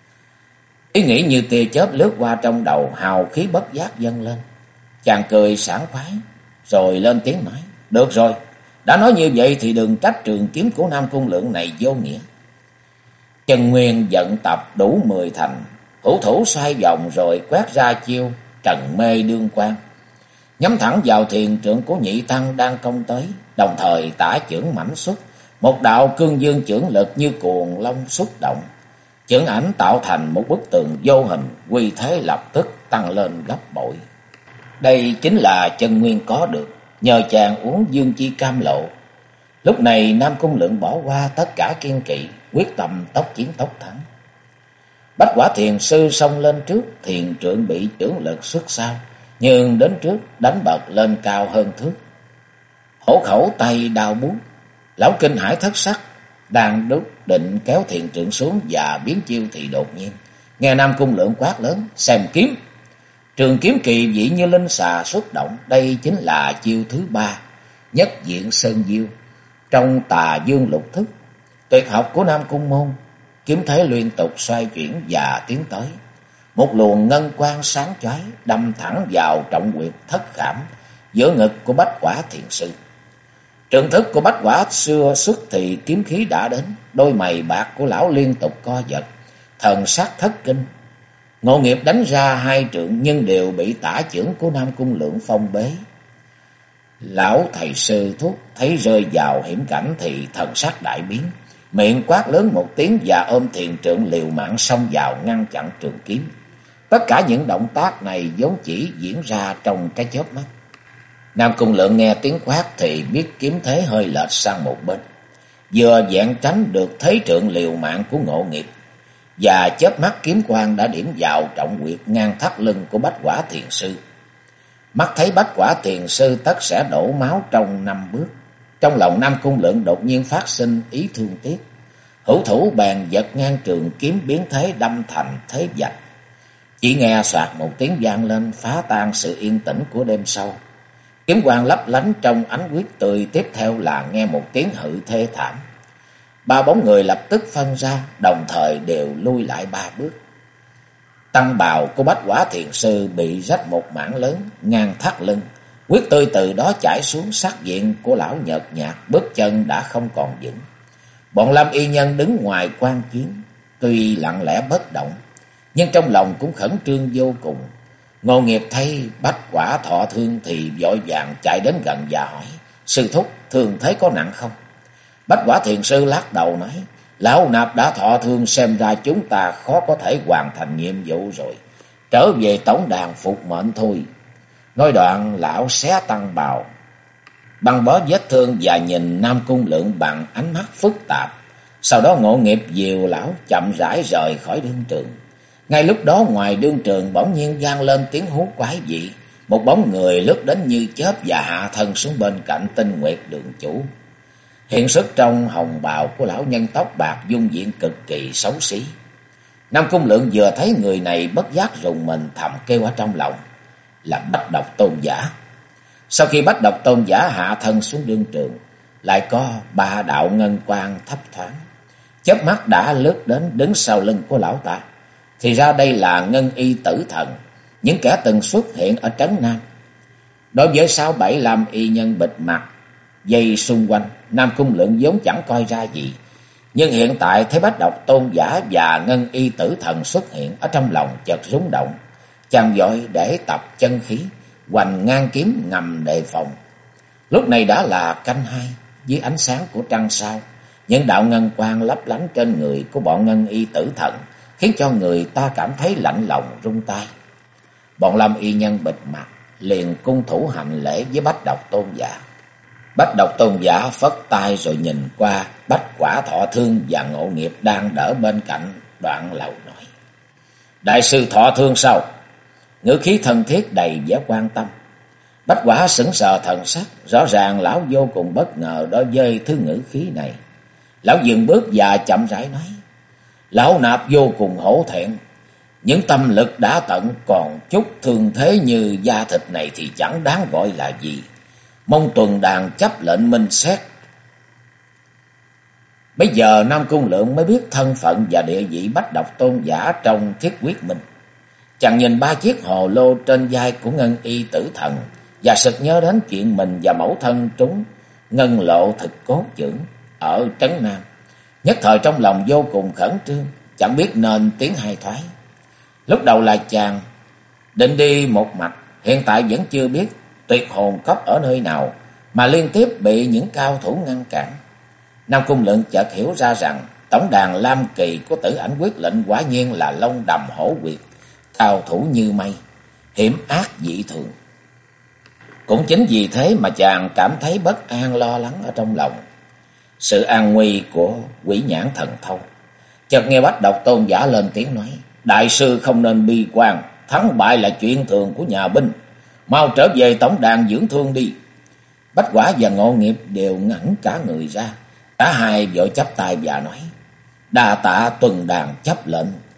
Ý nghĩ như tia chớp lướt qua trong đầu, hào khí bất giác dâng lên. Chàng cười sảng khoái, rồi lên tiếng nói: được rồi, đã nói như vậy thì đừng trách trường kiếm của Nam Cung Lượng này vô nghĩa. Chân nguyên vận tập đủ 10 thành, hữu thủ xoay vòng rồi quét ra chiêu trần mê đương quang, nhắm thẳng vào thiền trượng của nhị tăng đang công tới. Đồng thời tả chưởng mãnh xuất, một đạo cương dương chưởng lực như cuồng long xuất động, chưởng ảnh tạo thành một bức tường vô hình, uy thế lập tức tăng lên gấp bội. Đây chính là chân nguyên có được nhờ chàng uống dương chi cam lộ. Lúc này Nam Cung Lượng bỏ qua tất cả kiên kỵ, quyết tâm tốc chiến tốc thắng. Bách Quả Thiền Sư xông lên trước, thiền trượng bị chưởng lực xuất sau, nhưng đến trước đánh bật lên cao hơn thước. Hổ khẩu tay đao bút, lão kinh hãi thất sắc, đang đúc định kéo thiền trượng xuống và biến chiêu thì đột nhiên Nghe Nam Cung Lượng quát lớn: "Xem kiếm!" Trường kiếm kỳ dị như linh xà xuất động, đây chính là chiêu thứ 3, Nhất Diện Sơn Diêu trong Tà Dương Lục Thức, tuyệt học của Nam Cung môn. Kiếm thế liên tục xoay chuyển và tiến tới. Một luồng ngân quang sáng chói đâm thẳng vào trọng huyệt thất khảm giữa ngực của Bách Quả Thiền Sư. Trường thức của Bách Quả xưa xuất thì kiếm khí đã đến, đôi mày bạc của lão liên tục co giật, thần sắc thất kinh. Ngộ Nghiệp đánh ra 2 trượng nhưng đều bị tả chưởng của Nam Cung Lượng phong bế. Lão thầy sư thúc thấy rơi vào hiểm cảnh thì thần sắc đại biến, miệng quát lớn một tiếng và ôm thiền trượng liều mạng xông vào ngăn chặn trường kiếm. Tất cả những động tác này vốn chỉ diễn ra trong cái chớp mắt. Nam Cung Lượng nghe tiếng quát thì biết kiếm thế hơi lệch sang một bên, vừa vẹn tránh được thế trượng liều mạng của Ngộ Nghiệp, và chớp mắt kiếm quang đã điểm vào trọng huyệt ngang thắt lưng của Bách Quả Thiền Sư. Mắt thấy Bách Quả Thiền Sư tất sẽ đổ máu trong 5 bước, trong lòng Nam Cung Lượng đột nhiên phát sinh ý thương tiếc. Hữu thủ bèn giật ngang trường kiếm biến thế đâm thành thế vạch. Chỉ nghe soạt một tiếng vang lên phá tan sự yên tĩnh của đêm sâu. Kiếm quang lấp lánh trong ánh huyết tươi, tiếp theo là nghe một tiếng hự thê thảm. 3 bóng người lập tức phân ra, đồng thời đều lui lại 3 bước. Tăng bào của Bách Quả Thiền Sư bị rách một mảng lớn ngang thắt lưng, huyết tươi từ đó chảy xuống, sắc diện của lão nhợt nhạt, bước chân đã không còn vững. Bọn Lâm y nhân đứng ngoài quan chiến, tuy lặng lẽ bất động, nhưng trong lòng cũng khẩn trương vô cùng. Ngộ Nghiệp thấy Bách Quả thọ thương thì vội vàng chạy đến gần và hỏi: "Sư thúc, thương thế có nặng không?" Bách Quả Thiền Sư lắc đầu nói: "Lão nạp đã thọ thương, xem ra chúng ta khó có thể hoàn thành nhiệm vụ rồi. Trở về tổng đàn phục mệnh thôi." Nói đoạn lão xé tăng bào, băng bó vết thương và nhìn Nam Cung Lượng bằng ánh mắt phức tạp. Sau đó Ngộ Nghiệp dìu lão chậm rãi rời khỏi đương trường. Ngay lúc đó ngoài đương trường bỗng nhiên vang lên tiếng hú quái dị. Một bóng người lướt đến như chớp và hạ thân xuống bên cạnh Tinh Nguyệt đường chủ. Hiện sức trong hồng bào của lão nhân tóc bạc, dung diện cực kỳ xấu xí. Nam Cung Lượng vừa thấy người này bất giác rùng mình, thầm kêu ở trong lòng là Bách Độc Tôn Giả. Sau khi Bách Độc Tôn Giả hạ thân xuống đương trường, lại có 3 đạo ngân quang thấp thoáng, chớp mắt đã lướt đến đứng sau lưng của lão ta. Thì ra đây là Ngân Y Tử Thần, những kẻ từng xuất hiện ở trấn Nam. Đối với 6-7 Lam y nhân bịt mặt dây xung quanh, Nam Cung Lượng vốn chẳng coi ra gì, nhưng hiện tại thấy Bách Độc Tôn Giả và Ngân Y Tử Thần xuất hiện, ở trong lòng chợt rung động. Chàng vội để tập chân khí, hoành ngang kiếm ngầm đề phòng. Lúc này đã là canh 2, dưới ánh sáng của trăng sao, những đạo ngân quang lấp lánh trên người của bọn Ngân Y Tử Thần khiến cho người ta cảm thấy lạnh lòng run tay. Bọn Lâm y nhân bịt mặt liền cung thủ hành lễ với Bách Độc Tôn Giả. Bách Độc Tôn Giả phất tay rồi nhìn qua Bách Quả thọ thương và Ngộ Nghiệp đang đỡ bên cạnh, đoạn lầu nói: "Đại sư thọ thương sao?" Ngữ khí thân thiết đầy vẻ quan tâm. Bách Quả sững sờ thần sắc, rõ ràng lão vô cùng bất ngờ đối với thứ ngữ khí này. Lão dừng bước và chậm rãi nói: "Lão nạp vô cùng hổ thẹn, những tâm lực đã tận, còn chút thương thế như da thịt này thì chẳng đáng gọi là gì. Mong tuần đàn chấp lệnh minh xét." Bây giờ Nam Cung Lượng mới biết thân phận và địa vị Bách Độc Tôn Giả trong Thiết Quyết Minh. Chàng nhìn 3 chiếc hồ lô trên vai của Ngân Y Tử Thần và sực nhớ đến chuyện mình và mẫu thân trúng ngân lộ thực cốt chưởng ở trấn Nam. Nhất thời trong lòng vô cùng khẩn trương, chẳng biết nên tiến hay thoái. Lúc đầu là chàng định đi một mạch, hiện tại vẫn chưa biết tuyệt hồn cốc ở nơi nào, mà liên tiếp bị những cao thủ ngăn cản. Nam Cung Lượng chợt hiểu ra rằng tổng đàn Lam Kỳ của Tử Ảnh Quyết lệnh quả nhiên là Long Đầm Hổ Quyệt, cao thủ như mây, hiểm ác dị thường. Cũng chính vì thế mà chàng cảm thấy bất an lo lắng ở trong lòng. Sự an nguy của Quỷ Nhãn Thần Thâu. Chợt nghe Bách Độc Tôn Giả lên tiếng nói: "Đại sư không nên bi quan, thắng bại là chuyện thường của nhà binh, mau trở về tổng đàn dưỡng thương đi." Bách Quả và Ngộ Nghiệp đều ngẩn cả người ra, cả hai vội chắp tay và nói: "Đa tạ tuần đàn chấp lệnh."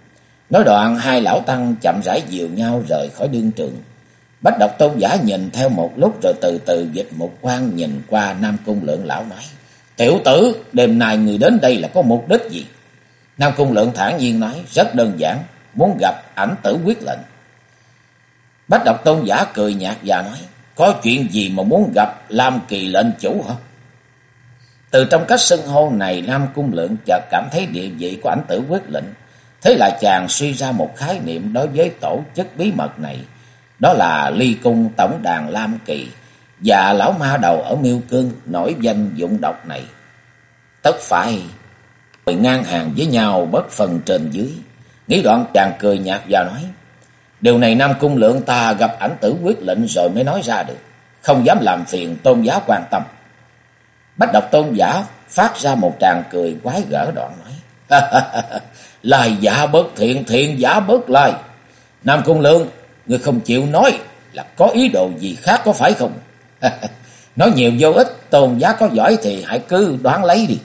Nói đoạn hai lão tăng chậm rãi dìu nhau rời khỏi đương trường. Bách Độc Tôn giả nhìn theo một lúc rồi từ từ dịch một quan nhìn qua Nam Cung Lượng lão nói: Tiểu tử, đêm nay người đến đây là có mục đích gì? Nam Cung Lượng thản nhiên nói: Rất đơn giản, muốn gặp Ảnh Tử Quyết Lệnh. Bách Độc Tôn giả cười nhạt và nói: Có chuyện gì mà muốn gặp Lam Kỳ lệnh chủ hả? Từ trong cách xưng hô này, Nam Cung Lượng chợt cảm thấy địa vị của Ảnh Tử Quyết Lệnh. Thế là chàng suy ra một khái niệm đối với tổ chức bí mật này, đó là Ly Cung tổng đàn Lam Kỳ và lão ma đầu ở Miêu Cương nổi danh dụng độc này tất phải ngồi ngang hàng với nhau bất phân trên dưới. Nghĩ đoạn chàng cười nhạt và nói: Điều này Nam Cung Lượng ta gặp Ảnh Tử Quyết Lệnh rồi mới nói ra được, không dám làm phiền tôn giá quan tâm. Bách Độc Tôn giả phát ra một tràng cười quái gở đoạn nói: Lai giả bất thiện, thiện giả bất lai. Nam Cung Lượng, người không chịu nói là có ý đồ gì khác có phải không? Nói nhiều vô ích, tôn giá có giỏi thì hãy cứ đoán lấy đi.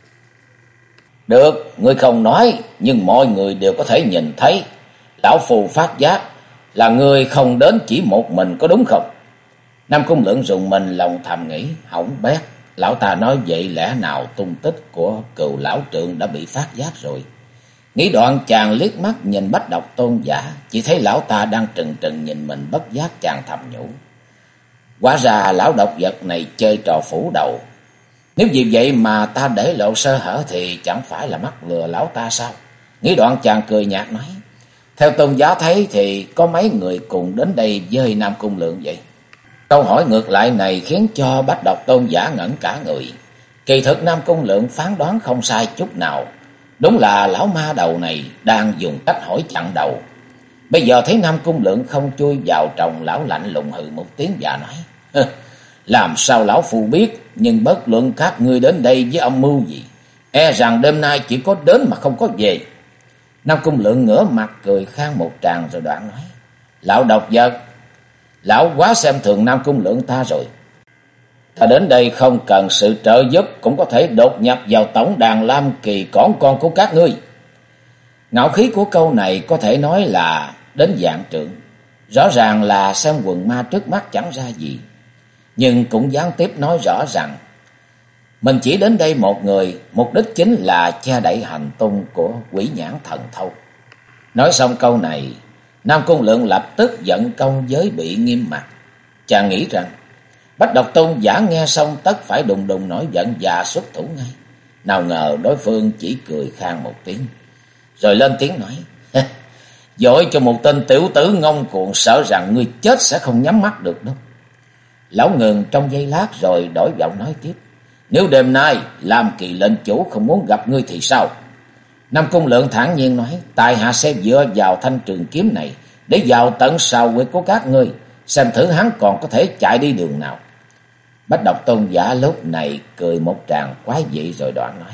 Được, người không nói, nhưng mọi người đều có thể nhìn thấy. Lão phù phát giác là người không đến chỉ một mình, có đúng không? Nam Cung Lượng rùng mình lòng thầm nghĩ: hỏng bét, lão ta nói vậy lẽ nào tung tích của Cừu lão trượng đã bị phát giác rồi. Nghĩ đoạn chàng liếc mắt nhìn Bách Độc Tôn giả, chỉ thấy lão ta đang trừng trừng nhìn mình, bất giác chàng thầm nhủ: Hóa ra lão độc vật này chơi trò phủ đầu. Nếu vì vậy mà ta để lộ sơ hở thì chẳng phải là mắc lừa lão ta sao? Nghĩ đoạn chàng cười nhạt nói: Theo tôn giá thấy thì có mấy người cùng đến đây với Nam Cung Lượng vậy? Câu hỏi ngược lại này khiến cho Bách Độc Tôn giả ngẩn cả người. Kỳ thực Nam Cung Lượng phán đoán không sai chút nào. Đúng là lão ma đầu này đang dùng cách hỏi chặn đầu. Bây giờ thấy Nam Cung Lượng không chui vào tròng, lão lạnh lùng hừ một tiếng và nói: Làm sao lão phu biết, nhưng bất luận các ngươi đến đây với âm mưu gì, e rằng đêm nay chỉ có đến mà không có về. Nam Cung Lượng ngửa mặt cười khan một tràng rồi đoạn nói: Lão độc vật, lão quá xem thường Nam Cung Lượng ta rồi. Ta đến đây không cần sự trợ giúp cũng có thể đột nhập vào tổng đàn Lam Kỳ cỏn con của các ngươi. Ngạo khí của câu này có thể nói là đến vạn trượng. Rõ ràng là xem quần ma trước mắt chẳng ra gì, nhưng cũng gián tiếp nói rõ rằng mình chỉ đến đây một người, mục đích chính là che đậy hành tung của Quỷ Nhãn Thần Thâu. Nói xong câu này, Nam Cung Lượng lập tức giận công giới bị nghiêm mặt. Chàng nghĩ rằng Bách Độc Tôn giả nghe xong tất phải đùng đùng nổi giận và xuất thủ ngay. Nào ngờ đối phương chỉ cười khan một tiếng, rồi lên tiếng nói: Dội cho một tên tiểu tử ngông cuồng, sợ rằng ngươi chết sẽ không nhắm mắt được đâu. Lão ngừng trong giây lát rồi đổi giọng nói tiếp: Nếu đêm nay Lam Kỳ lệnh chủ không muốn gặp ngươi thì sao? Nam Cung Lượng thản nhiên nói: Tại hạ sẽ dựa vào thanh trường kiếm này để vào tận sào huyệt của các ngươi, xem thử hắn còn có thể chạy đi đường nào. Bách Độc Tôn giả lúc này cười một tràng quái dị rồi đoạn nói: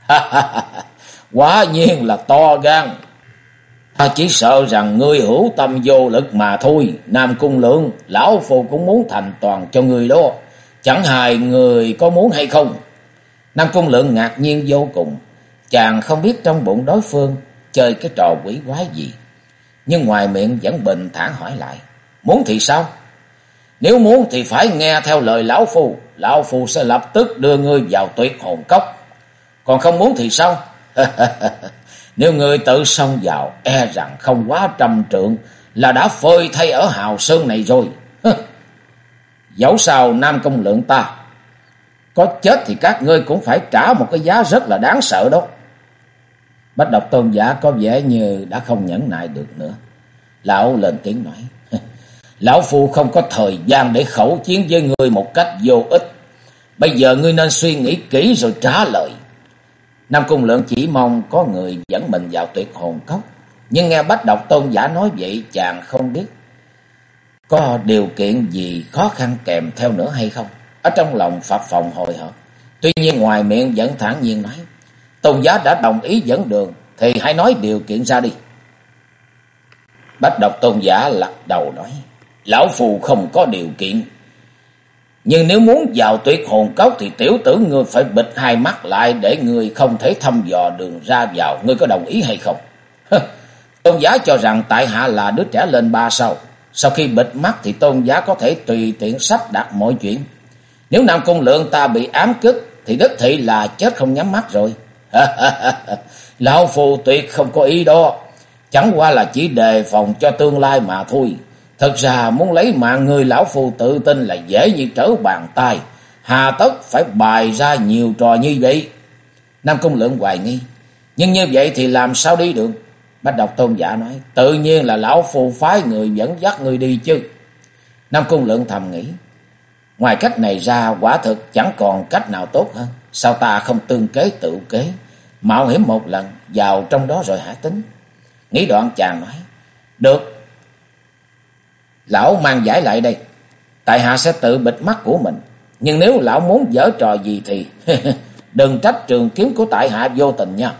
Quả nhiên là to gan. Ta chỉ sợ rằng ngươi hữu tâm vô lực mà thôi. Nam Cung Lượng, lão phu cũng muốn thành toàn cho ngươi đó, chẳng hài người có muốn hay không? Nam Cung Lượng ngạc nhiên vô cùng. Chàng không biết trong bụng đối phương chơi cái trò quỷ quái gì, nhưng ngoài miệng vẫn bình thản hỏi lại: Muốn thì sao? Nếu muốn thì phải nghe theo lời lão phu sẽ lập tức đưa ngươi vào Tuyệt Hồn Cốc. Còn không muốn thì sao? Nếu ngươi tự xông vào, e rằng không quá 100 trượng là đã phơi thay ở hào sơn này rồi. Dẫu sao Nam Cung Lượng ta có chết thì các ngươi cũng phải trả một cái giá rất là đáng sợ đó. Bách Độc Tôn giả có vẻ như đã không nhẫn nại được nữa. Lão lên tiếng nói: Lão phu không có thời gian để khẩu chiến với ngươi một cách vô ích. Bây giờ ngươi nên suy nghĩ kỹ rồi trả lời. Nam Cung Lượng chỉ mong có người dẫn mình vào Tuyệt Hồn Cốc, nhưng nghe Bách Độc Tôn giả nói vậy, chàng không biết có điều kiện gì khó khăn kèm theo nữa hay không. Ở trong lòng phập phồng hồi hộp, tuy nhiên ngoài miệng vẫn thản nhiên nói: Tôn giá đã đồng ý dẫn đường thì hãy nói điều kiện ra đi. Bách Độc Tôn giả lắc đầu nói: Lão phù không có điều kiện, nhưng nếu muốn vào Tuyệt Hồn Cốc thì tiểu tử ngươi phải bịt hai mắt lại để ngươi không thể thăm dò đường ra vào. Ngươi có đồng ý hay không? Tôn giả cho rằng tại hạ là đứa trẻ lên ba sao. Sau khi bịt mắt thì tôn giả có thể tùy tiện sắp đặt mọi chuyện. Nếu Nam Cung Lượng ta bị ám kích thì đích thị là chết không nhắm mắt rồi. Lão Phu tuyệt không có ý đó. Chẳng qua là chỉ đề phòng cho tương lai mà thôi. Thật ra muốn lấy mạng người lão Phu tự tin là dễ như trở bàn tay. Hà tất phải bày ra nhiều trò như vậy. Nam Cung Lượng hoài nghi. Nhưng như vậy thì làm sao đi được? Bách Độc Tôn giả nói. Tự nhiên là lão Phu phái người dẫn dắt người đi chứ. Nam Cung Lượng thầm nghĩ. Ngoài cách này ra quả thực chẳng còn cách nào tốt hơn. Sao ta không tương kế tự kế, mạo hiểm một lần vào trong đó rồi hả tính. Nghĩ đoạn chàng nói. Được, lão mang giải lại đây. Tại hạ sẽ tự bịt mắt của mình. Nhưng nếu lão muốn giở trò gì thì đừng trách trường kiếm của tại hạ vô tình nha.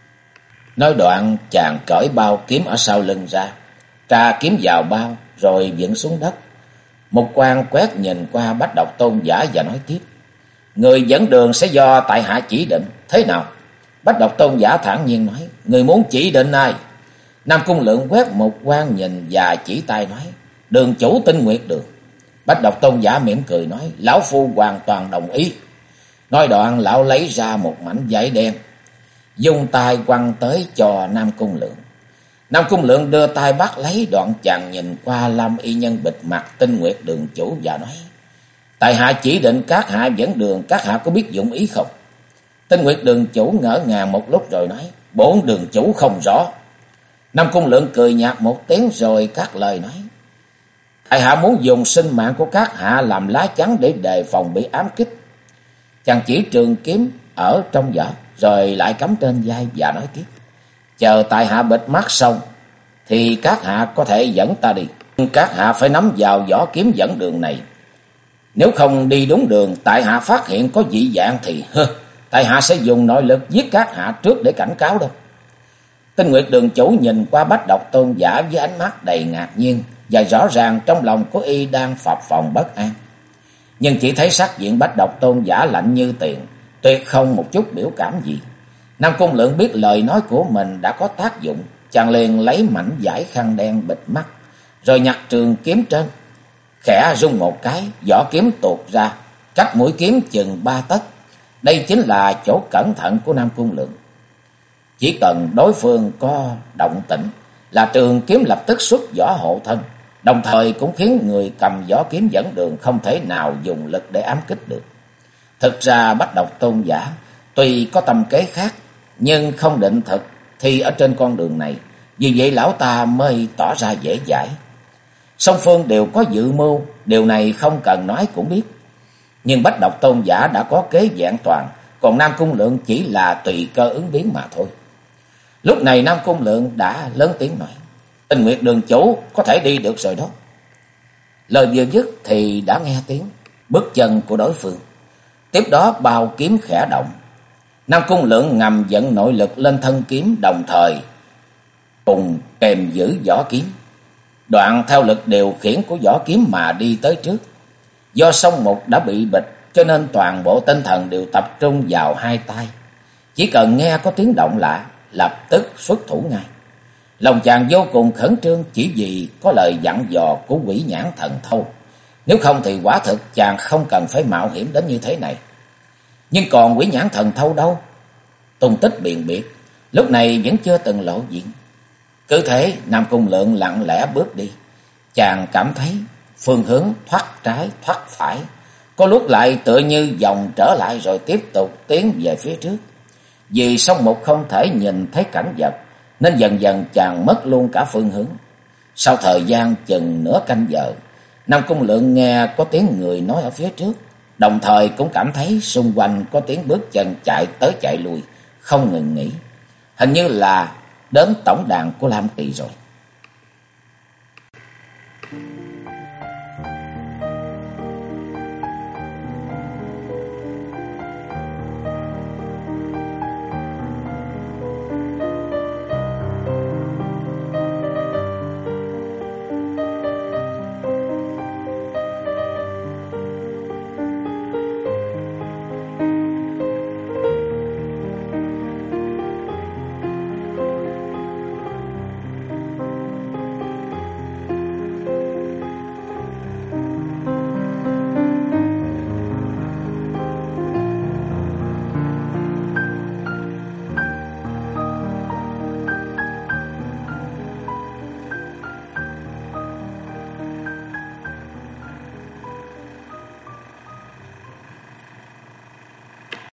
Nói đoạn chàng cởi bao kiếm ở sau lưng ra, tra kiếm vào bao rồi dựng xuống đất. Một quan quét nhìn qua Bách Độc Tôn giả và nói tiếp. Người dẫn đường sẽ do tại hạ chỉ định. Thế nào? Bách Độc Tôn giả thản nhiên nói. Người muốn chỉ định ai? Nam Cung Lượng quét một quan nhìn và chỉ tay nói. Đường chủ Tinh Nguyệt Đường. Bách Độc Tôn giả mỉm cười nói. Lão Phu hoàn toàn đồng ý. Nói đoạn lão lấy ra một mảnh vải đen, dùng tay quăng tới cho Nam Cung Lượng. Nam Cung Lượng đưa tay bắt lấy, đoạn chàng nhìn qua Lâm y nhân bịt mặt Tinh Nguyệt Đường chủ và nói. Tại hạ chỉ định các hạ dẫn đường, các hạ có biết dụng ý không? Tinh Nguyệt Đường chủ ngỡ ngàng một lúc rồi nói. Bổn đường chủ không rõ. Nam Cung Lượng cười nhạt một tiếng rồi cắt lời nói. Tại hạ muốn dùng sinh mạng của các hạ làm lá chắn để đề phòng bị ám kích. Chàng chỉ trường kiếm ở trong vỏ rồi lại cắm trên vai và nói tiếp. Chờ tại hạ bịt mắt xong thì các hạ có thể dẫn ta đi. Nhưng các hạ phải nắm vào vỏ kiếm dẫn đường này. Nếu không đi đúng đường, tại hạ phát hiện có dị dạng thì tại hạ sẽ dùng nội lực giết các hạ trước để cảnh cáo đâu. Tinh Nguyệt Đường chủ nhìn qua Bách Độc Tôn giả với ánh mắt đầy ngạc nhiên, và rõ ràng trong lòng của y đang phập phồng bất an. Nhưng chỉ thấy sắc diện Bách Độc Tôn giả lạnh như tiền, tuyệt không một chút biểu cảm gì. Nam Cung Lượng biết lời nói của mình đã có tác dụng, chàng liền lấy mảnh vải khăn đen bịt mắt, rồi nhặt trường kiếm trên, khẽ rung một cái, vỏ kiếm tuột ra, cách mũi kiếm chừng 3 tấc. Đây chính là chỗ cẩn thận của Nam Cung Lượng. Chỉ cần đối phương có động tĩnh là trường kiếm lập tức xuất vỏ hộ thân, đồng thời cũng khiến người cầm vỏ kiếm dẫn đường không thể nào dùng lực để ám kích được. Thực ra Bách Độc Tôn giả tuy có tâm kế khác, nhưng không định thực thì ở trên con đường này, vì vậy lão ta mới tỏ ra dễ dãi. Song phương đều có dự mưu, điều này không cần nói cũng biết. Nhưng Bách Độc Tôn giả đã có kế vẹn toàn, còn Nam Cung Lượng chỉ là tùy cơ ứng biến mà thôi. Lúc này Nam Cung Lượng đã lớn tiếng nói. Tinh Nguyệt Đường chủ có thể đi được rồi đó. Lời vừa dứt thì đã nghe tiếng bước chân của đối phương. Tiếp đó bao kiếm khẽ động. Nam Cung Lượng ngầm dẫn nội lực lên thân kiếm, đồng thời cùng kèm giữ vỏ kiếm. Đoạn theo lực điều khiển của vỏ kiếm mà đi tới trước. Do song mục đã bị bịch cho nên toàn bộ tinh thần đều tập trung vào hai tay. Chỉ cần nghe có tiếng động lạ, lập tức xuất thủ ngay. Lòng chàng vô cùng khẩn trương chỉ vì có lời dặn dò của Quỷ Nhãn Thần Thâu. Nếu không thì quả thực chàng không cần phải mạo hiểm đến như thế này. Nhưng còn Quỷ Nhãn Thần Thâu đâu? Tung tích biền biệt, lúc này vẫn chưa từng lộ diện. Cứ thế Nam Cung Lượng lặng lẽ bước đi. Chàng cảm thấy phương hướng thoát trái thoát phải, có lúc lại tựa như vòng trở lại rồi tiếp tục tiến về phía trước. Vì song mục không thể nhìn thấy cảnh vật nên dần dần chàng mất luôn cả phương hướng. Sau thời gian chừng nửa canh giờ, Nam Cung Lượng nghe có tiếng người nói ở phía trước, đồng thời cũng cảm thấy xung quanh có tiếng bước chân chạy tới chạy lui không ngừng nghỉ. Hình như là đến tổng đàn của Lam Kỳ rồi.